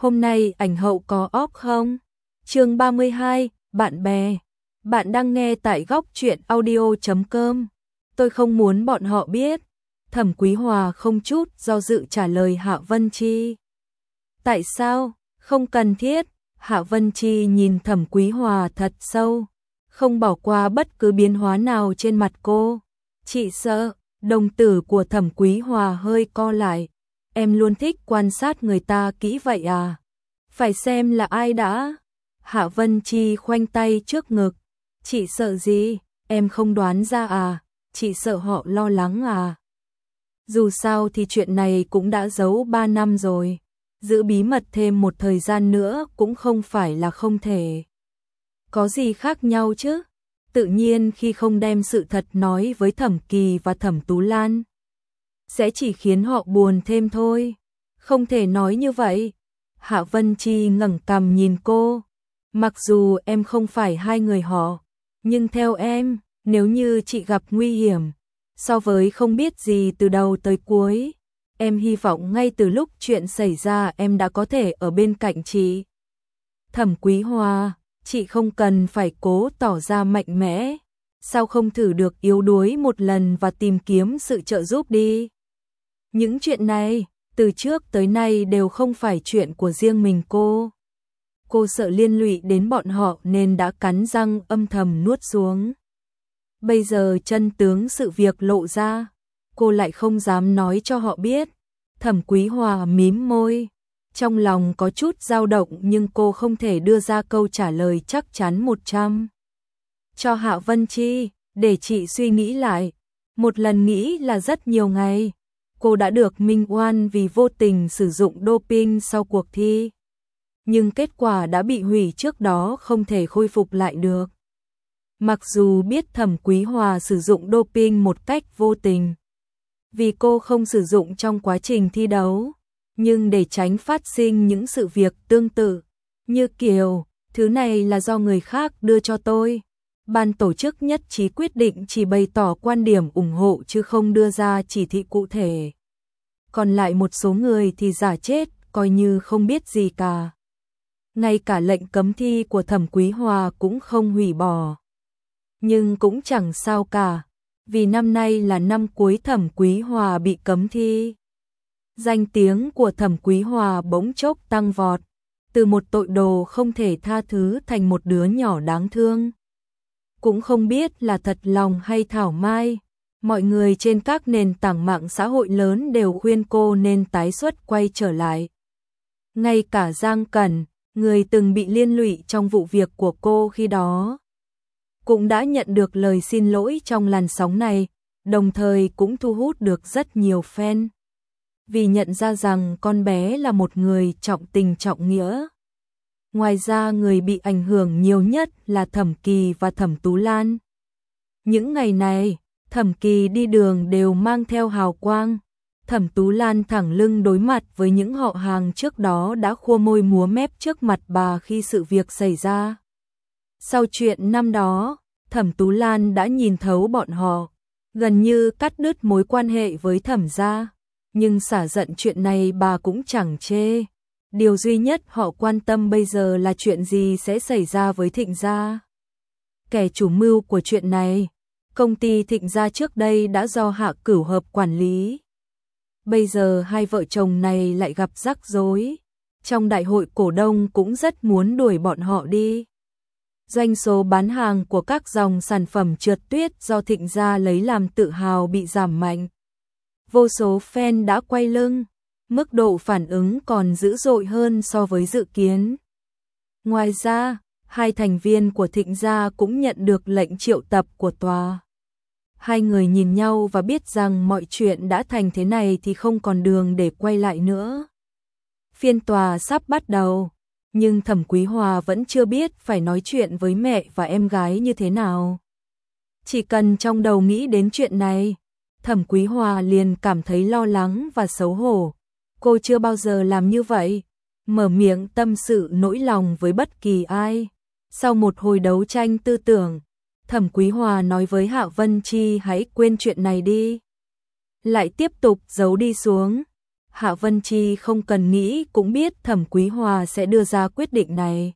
hôm nay ảnh hậu có off không? Chương 32, bạn bè. Bạn đang nghe tại góc truyện audio.com. Tôi không muốn bọn họ biết. Thẩm Quý Hòa không chút do dự trả lời Hạ Vân Chi. Tại sao? Không cần thiết. Hạ Vân Chi nhìn Thẩm Quý Hòa thật sâu, không bỏ qua bất cứ biến hóa nào trên mặt cô. Chị sợ. Đồng tử của Thẩm Quý Hòa hơi co lại. Em luôn thích quan sát người ta kỹ vậy à? Phải xem là ai đã. Hạ Vân Chi khoanh tay trước ngực. Chị sợ gì? Em không đoán ra à? Chị sợ họ lo lắng à? Dù sao thì chuyện này cũng đã giấu 3 năm rồi. Giữ bí mật thêm một thời gian nữa cũng không phải là không thể. Có gì khác nhau chứ? Tự nhiên khi không đem sự thật nói với Thẩm Kỳ và Thẩm Tú Lan, sẽ chỉ khiến họ buồn thêm thôi. Không thể nói như vậy. Hạ Vân Chi ngẩng cằm nhìn cô. Mặc dù em không phải hai người họ, nhưng theo em, nếu như chị gặp nguy hiểm, so với không biết gì từ đầu tới cuối, em hy vọng ngay từ lúc chuyện xảy ra em đã có thể ở bên cạnh chị. Thẩm Quý Hòa, chị không cần phải cố tỏ ra mạnh mẽ. Sao không thử được yếu đuối một lần và tìm kiếm sự trợ giúp đi? Những chuyện này, từ trước tới nay đều không phải chuyện của riêng mình cô. Cô sợ liên lụy đến bọn họ nên đã cắn răng âm thầm nuốt xuống. Bây giờ chân tướng sự việc lộ ra, cô lại không dám nói cho họ biết. Thẩm Quý Hòa mím môi, trong lòng có chút dao động nhưng cô không thể đưa ra câu trả lời chắc chắn 100. Cho Hạ Vân Chi, để chị suy nghĩ lại. Một lần nghĩ là rất nhiều ngày. Cô đã được minh oan vì vô tình sử dụng doping sau cuộc thi. Nhưng kết quả đã bị hủy trước đó không thể khôi phục lại được. Mặc dù biết Thẩm Quý Hòa sử dụng doping một cách vô tình, vì cô không sử dụng trong quá trình thi đấu, nhưng để tránh phát sinh những sự việc tương tự, như kiểu, thứ này là do người khác đưa cho tôi. Ban tổ chức nhất trí quyết định chỉ bày tỏ quan điểm ủng hộ chứ không đưa ra chỉ thị cụ thể. Còn lại một số người thì giả chết, coi như không biết gì cả. Ngay cả lệnh cấm thi của Thẩm Quý Hòa cũng không hủy bỏ. Nhưng cũng chẳng sao cả, vì năm nay là năm cuối Thẩm Quý Hòa bị cấm thi. Danh tiếng của Thẩm Quý Hòa bỗng chốc tăng vọt, từ một tội đồ không thể tha thứ thành một đứa nhỏ đáng thương. Cũng không biết là thật lòng hay thảo mai, mọi người trên các nền tảng mạng xã hội lớn đều khuyên cô nên tái xuất quay trở lại. Ngay cả Giang Cẩn, người từng bị liên lụy trong vụ việc của cô khi đó, cũng đã nhận được lời xin lỗi trong làn sóng này, đồng thời cũng thu hút được rất nhiều fan. Vì nhận ra rằng con bé là một người trọng tình trọng nghĩa. Ngoài ra người bị ảnh hưởng nhiều nhất là Thẩm Kỳ và Thẩm Tú Lan. Những ngày này, Thẩm Kỳ đi đường đều mang theo hào quang. Thẩm Tú Lan thẳng lưng đối mặt với những họ hàng trước đó đã khua môi múa mép trước mặt bà khi sự việc xảy ra. Sau chuyện năm đó, Thẩm Tú Lan đã nhìn thấu bọn họ, gần như cắt đứt mối quan hệ với Thẩm gia. Nhưng xả giận chuyện này bà cũng chẳng chê. Điều duy nhất họ quan tâm bây giờ là chuyện gì sẽ xảy ra với Thịnh gia. Kẻ chủ mưu của chuyện này, công ty Thịnh gia trước đây đã do Hạ Cửu Hợp quản lý. Bây giờ hai vợ chồng này lại gặp rắc rối. Trong đại hội cổ đông cũng rất muốn đuổi bọn họ đi. Doanh số bán hàng của các dòng sản phẩm trượt tuyết do Thịnh gia lấy làm tự hào bị giảm mạnh. Vô số fan đã quay lưng, mức độ phản ứng còn dữ dội hơn so với dự kiến. Ngoài ra, hai thành viên của Thịnh gia cũng nhận được lệnh triệu tập của tòa. Hai người nhìn nhau và biết rằng mọi chuyện đã thành thế này thì không còn đường để quay lại nữa. Phiên tòa sắp bắt đầu, nhưng Thẩm Quý Hòa vẫn chưa biết phải nói chuyện với mẹ và em gái như thế nào. Chỉ cần trong đầu nghĩ đến chuyện này, Thẩm Quý Hòa liền cảm thấy lo lắng và xấu hổ. Cô chưa bao giờ làm như vậy, mở miệng tâm sự nỗi lòng với bất kỳ ai. Sau một hồi đấu tranh tư tưởng, Thẩm Quý Hòa nói với Hạ Vân Chi hãy quên chuyện này đi. Lại tiếp tục giấu đi xuống. Hạ Vân Chi không cần nghĩ cũng biết Thẩm Quý Hòa sẽ đưa ra quyết định này.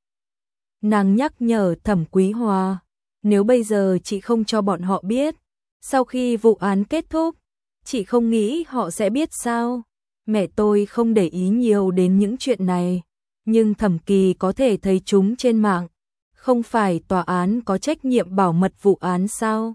Nàng nhắc nhở Thẩm Quý Hòa, nếu bây giờ chị không cho bọn họ biết, sau khi vụ án kết thúc, chị không nghĩ họ sẽ biết sao? Mẹ tôi không để ý nhiều đến những chuyện này, nhưng Thẩm Kỳ có thể thấy chúng trên mạng. Không phải tòa án có trách nhiệm bảo mật vụ án sao?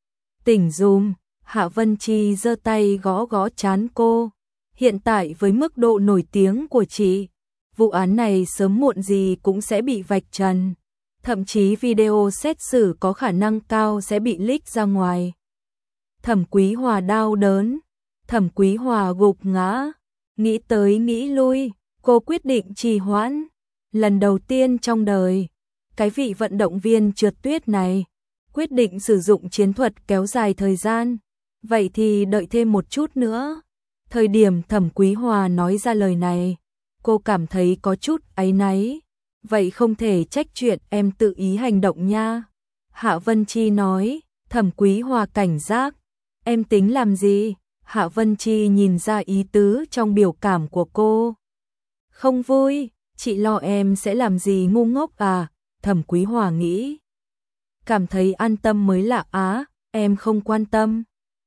Tỉnh dùm, Hạ Vân Chi giơ tay gõ gõ trán cô. Hiện tại với mức độ nổi tiếng của chị, vụ án này sớm muộn gì cũng sẽ bị vạch trần. Thậm chí video xét xử có khả năng cao sẽ bị leak ra ngoài. Thẩm Quý Hòa đau đớn, Thẩm Quý Hòa gục ngã, nghĩ tới nghĩ lui, cô quyết định trì hoãn. Lần đầu tiên trong đời, cái vị vận động viên trượt tuyết này quyết định sử dụng chiến thuật kéo dài thời gian. Vậy thì đợi thêm một chút nữa. Thời điểm Thẩm Quý Hòa nói ra lời này, cô cảm thấy có chút áy náy. Vậy không thể trách chuyện em tự ý hành động nha. Hạ Vân Chi nói. Thẩm Quý Hòa cảnh giác. Em tính làm gì? Hạ Vân Chi nhìn ra ý tứ trong biểu cảm của cô. Không vui, chị lo em sẽ làm gì ngu ngốc à? Thẩm Quý Hòa nghĩ. Cảm thấy an tâm mới lạ á, em không quan tâm.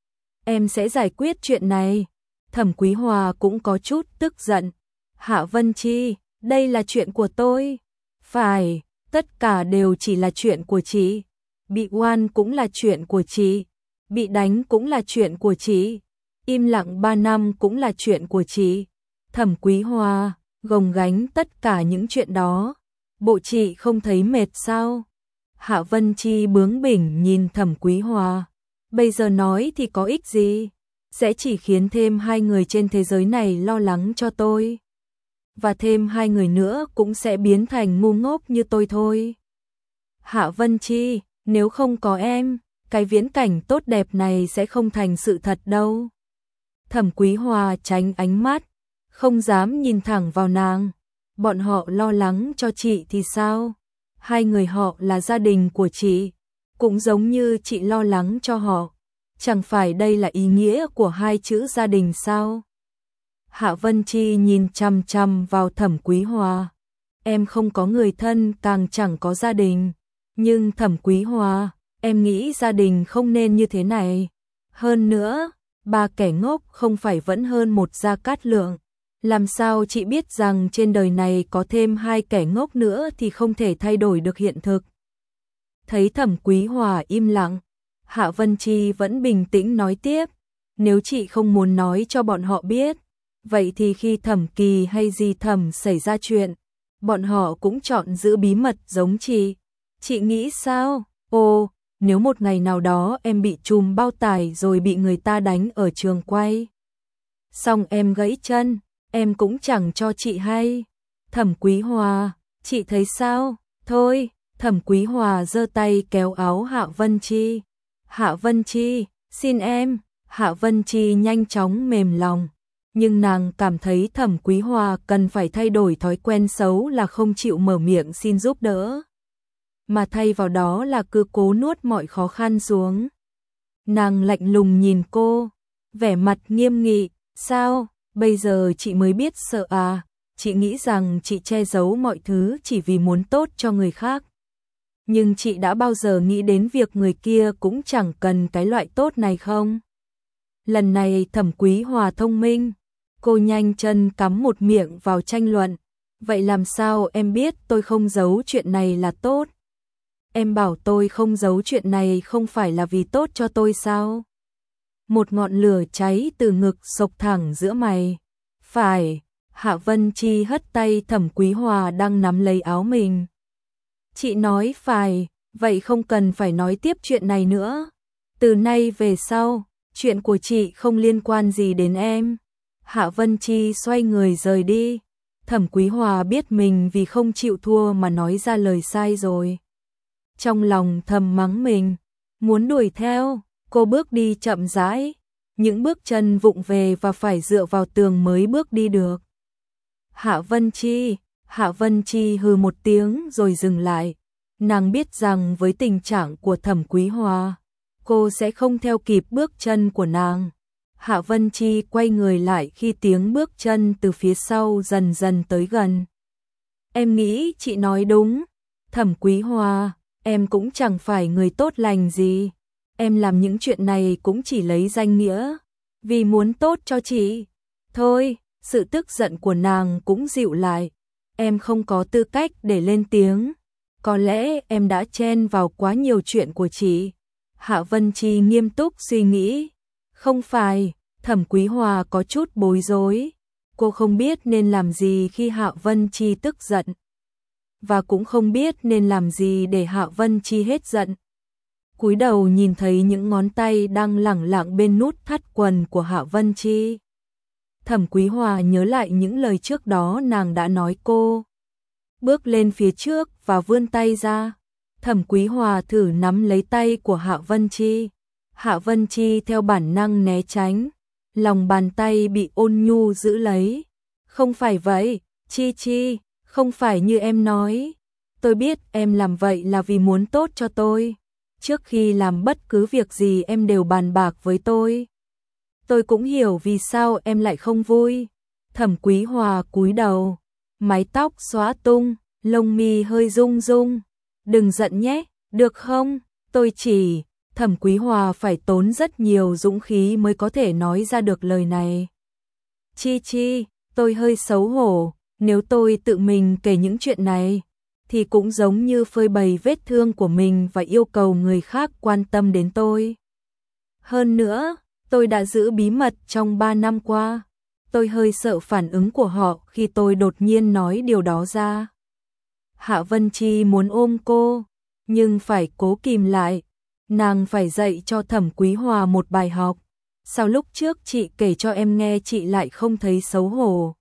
Em sẽ giải quyết chuyện này. Thẩm Quý Hòa cũng có chút tức giận. Hạ Vân Chi, đây là chuyện của tôi. Phải, tất cả đều chỉ là chuyện của chị. Bị oan cũng là chuyện của chị. Bị đánh cũng là chuyện của chị. Im lặng 3 năm cũng là chuyện của chị. Thẩm Quý Hòa, gồng gánh tất cả những chuyện đó. Bộ chị không thấy mệt sao? Hạ Vân Chi bướng bỉnh nhìn Thẩm Quý Hòa. Bây giờ nói thì có ích gì? Sẽ chỉ khiến thêm 2 người trên thế giới này lo lắng cho tôi. Và thêm 2 người nữa cũng sẽ biến thành ngu ngốc như tôi thôi. Hạ Vân Chi, nếu không có em, cái viễn cảnh tốt đẹp này sẽ không thành sự thật đâu. Thẩm Quý Hòa tránh ánh mắt, không dám nhìn thẳng vào nàng. Bọn họ lo lắng cho chị thì sao? 2 người họ là gia đình của chị, cũng giống như chị lo lắng cho họ. Chẳng phải đây là ý nghĩa của 2 chữ gia đình sao? Hạ Vân Chi nhìn chằm chằm vào Thẩm Quý Hòa. Em không có người thân càng chẳng có gia đình. Nhưng Thẩm Quý Hòa, em nghĩ gia đình không nên như thế này. Hơn nữa, 3 kẻ ngốc không phải vẫn hơn một Gia Cát Lượng. Làm sao chị biết rằng trên đời này có thêm 2 kẻ ngốc nữa thì không thể thay đổi được hiện thực? Thấy Thẩm Quý Hòa im lặng, Hạ Vân Chi vẫn bình tĩnh nói tiếp. Nếu chị không muốn nói cho bọn họ biết, vậy thì khi Thẩm Kỳ hay Di Thẩm xảy ra chuyện, bọn họ cũng chọn giữ bí mật giống chị. Chị nghĩ sao? Ồ, nếu một ngày nào đó em bị trùm bao tải rồi bị người ta đánh ở trường quay, xong em gãy chân, em cũng chẳng cho chị hay. Thẩm Quý Hòa, chị thấy sao? Thôi, Thẩm Quý Hòa giơ tay kéo áo Hạ Vân Chi. Hạ Vân Chi, xin em. Hạ Vân Chi nhanh chóng mềm lòng. Nhưng nàng cảm thấy Thẩm Quý Hòa cần phải thay đổi thói quen xấu là không chịu mở miệng xin giúp đỡ, mà thay vào đó là cứ cố nuốt mọi khó khăn xuống. Nàng lạnh lùng nhìn cô, vẻ mặt nghiêm nghị. Sao, bây giờ chị mới biết sợ à? Chị nghĩ rằng chị che giấu mọi thứ chỉ vì muốn tốt cho người khác. Nhưng chị đã bao giờ nghĩ đến việc người kia cũng chẳng cần cái loại tốt này không? Lần này Thẩm Quý Hòa thông minh. Cô nhanh chân cắm một miệng vào tranh luận. Vậy làm sao em biết tôi không giấu chuyện này là tốt? Em bảo tôi không giấu chuyện này không phải là vì tốt cho tôi sao? Một ngọn lửa cháy từ ngực xộc thẳng giữa mày. Phải, Hạ Vân Chi hất tay Thẩm Quý Hòa đang nắm lấy áo mình. Chị nói phải, vậy không cần phải nói tiếp chuyện này nữa. Từ nay về sau, chuyện của chị không liên quan gì đến em. Hạ Vân Chi xoay người rời đi. Thẩm Quý Hòa biết mình vì không chịu thua mà nói ra lời sai rồi. Trong lòng thầm mắng mình, muốn đuổi theo, cô bước đi chậm rãi, những bước chân vụng về và phải dựa vào tường mới bước đi được. Hạ Vân Chi hừ một tiếng rồi dừng lại. Nàng biết rằng với tình trạng của Thẩm Quý Hòa, cô sẽ không theo kịp bước chân của nàng. Hạ Vân Chi quay người lại khi tiếng bước chân từ phía sau dần dần tới gần. Em nghĩ chị nói đúng, Thẩm Quý Hòa, em cũng chẳng phải người tốt lành gì. Em làm những chuyện này cũng chỉ lấy danh nghĩa, vì muốn tốt cho chị. Thôi, sự tức giận của nàng cũng dịu lại. Em không có tư cách để lên tiếng. Có lẽ em đã chen vào quá nhiều chuyện của chị. Hạ Vân Chi nghiêm túc suy nghĩ. Không phải, Thẩm Quý Hòa có chút bối rối. Cô không biết nên làm gì khi Hạ Vân Chi tức giận. Và cũng không biết nên làm gì để Hạ Vân Chi hết giận. Cúi đầu nhìn thấy những ngón tay đang lẳng lặng bên nút thắt quần của Hạ Vân Chi. Thẩm Quý Hòa nhớ lại những lời trước đó nàng đã nói cô. Bước lên phía trước và vươn tay ra. Thẩm Quý Hòa thử nắm lấy tay của Hạ Vân Chi. Hạ Vân Chi theo bản năng né tránh. Lòng bàn tay bị ôn nhu giữ lấy. Không phải vậy, Chi Chi, không phải như em nói. Tôi biết em làm vậy là vì muốn tốt cho tôi. Trước khi làm bất cứ việc gì em đều bàn bạc với tôi. Tôi cũng hiểu vì sao em lại không vui. Thẩm Quý Hòa cúi đầu, mái tóc xõa tung, lông mi hơi rung rung. Đừng giận nhé, được không? Tôi chỉ... Thẩm Quý Hòa phải tốn rất nhiều dũng khí mới có thể nói ra được lời này. Chi Chi, tôi hơi xấu hổ, nếu tôi tự mình kể những chuyện này, thì cũng giống như phơi bày vết thương của mình và yêu cầu người khác quan tâm đến tôi. Hơn nữa, tôi đã giữ bí mật trong 3 năm qua. Tôi hơi sợ phản ứng của họ khi tôi đột nhiên nói điều đó ra. Hạ Vân Chi muốn ôm cô, nhưng phải cố kìm lại. Nàng phải dạy cho Thẩm Quý Hòa một bài học. Sao lúc trước chị kể cho em nghe chị lại không thấy xấu hổ?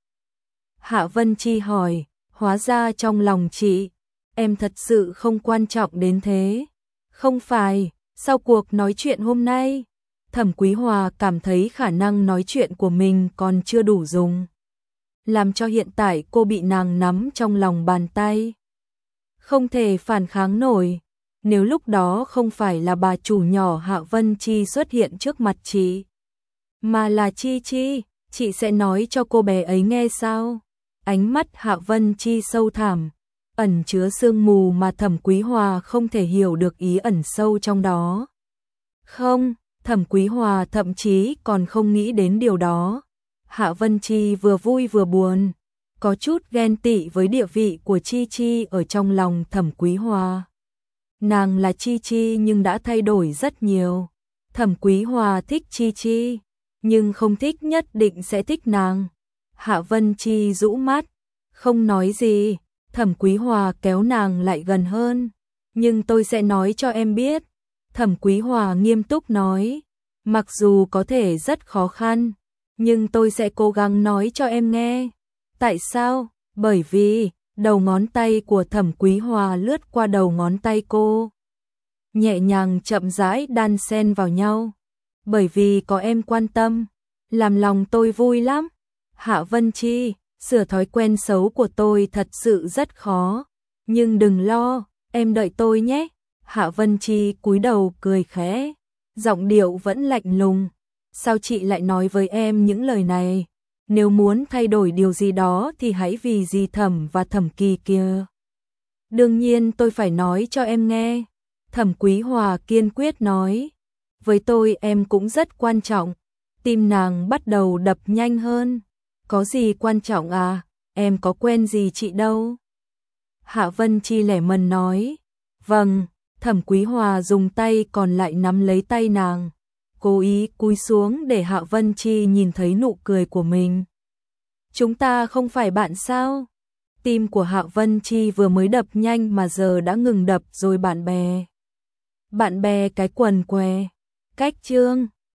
Hạ Vân Chi hỏi, hóa ra trong lòng chị, em thật sự không quan trọng đến thế. Không phải, sau cuộc nói chuyện hôm nay, Thẩm Quý Hòa cảm thấy khả năng nói chuyện của mình còn chưa đủ dùng. Làm cho hiện tại cô bị nàng nắm trong lòng bàn tay. Không thể phản kháng nổi. Nếu lúc đó không phải là bà chủ nhỏ Hạ Vân Chi xuất hiện trước mặt chị, mà là Chi Chi, chị sẽ nói cho cô bé ấy nghe sao? Ánh mắt Hạ Vân Chi sâu thẳm, ẩn chứa sương mù mà Thẩm Quý Hòa không thể hiểu được ý ẩn sâu trong đó. Không, Thẩm Quý Hòa thậm chí còn không nghĩ đến điều đó. Hạ Vân Chi vừa vui vừa buồn, có chút ghen tị với địa vị của Chi Chi ở trong lòng Thẩm Quý Hòa. Nàng là Chi Chi nhưng đã thay đổi rất nhiều. Thẩm Quý Hòa thích Chi Chi, nhưng không thích nhất định sẽ thích nàng. Hạ Vân Chi rũ mắt, không nói gì. Thẩm Quý Hòa kéo nàng lại gần hơn. Nhưng tôi sẽ nói cho em biết. Thẩm Quý Hòa nghiêm túc nói. Mặc dù có thể rất khó khăn, nhưng tôi sẽ cố gắng nói cho em nghe. Tại sao? Bởi vì... Đầu ngón tay của Thẩm Quý Hòa lướt qua đầu ngón tay cô, nhẹ nhàng chậm rãi đan xen vào nhau. Bởi vì có em quan tâm, làm lòng tôi vui lắm. Hạ Vân Chi, sửa thói quen xấu của tôi thật sự rất khó. Nhưng đừng lo, em đợi tôi nhé. Hạ Vân Chi cúi đầu cười khẽ, giọng điệu vẫn lạnh lùng. Sao chị lại nói với em những lời này? Nếu muốn thay đổi điều gì đó thì hãy vì dì Thẩm và Thẩm Kỳ kia. Đương nhiên tôi phải nói cho em nghe. Thẩm Quý Hòa kiên quyết nói. Với tôi em cũng rất quan trọng. Tim nàng bắt đầu đập nhanh hơn. Có gì quan trọng à? Em có quen gì chị đâu. Hạ Vân Chi lẻ mần nói. Vâng, Thẩm Quý Hòa dùng tay còn lại nắm lấy tay nàng. Cố ý cúi xuống để Hạ Vân Chi nhìn thấy nụ cười của mình. Chúng ta không phải bạn sao? Tim của Hạ Vân Chi vừa mới đập nhanh mà giờ đã ngừng đập rồi. Bạn bè cái quần què. Cách chương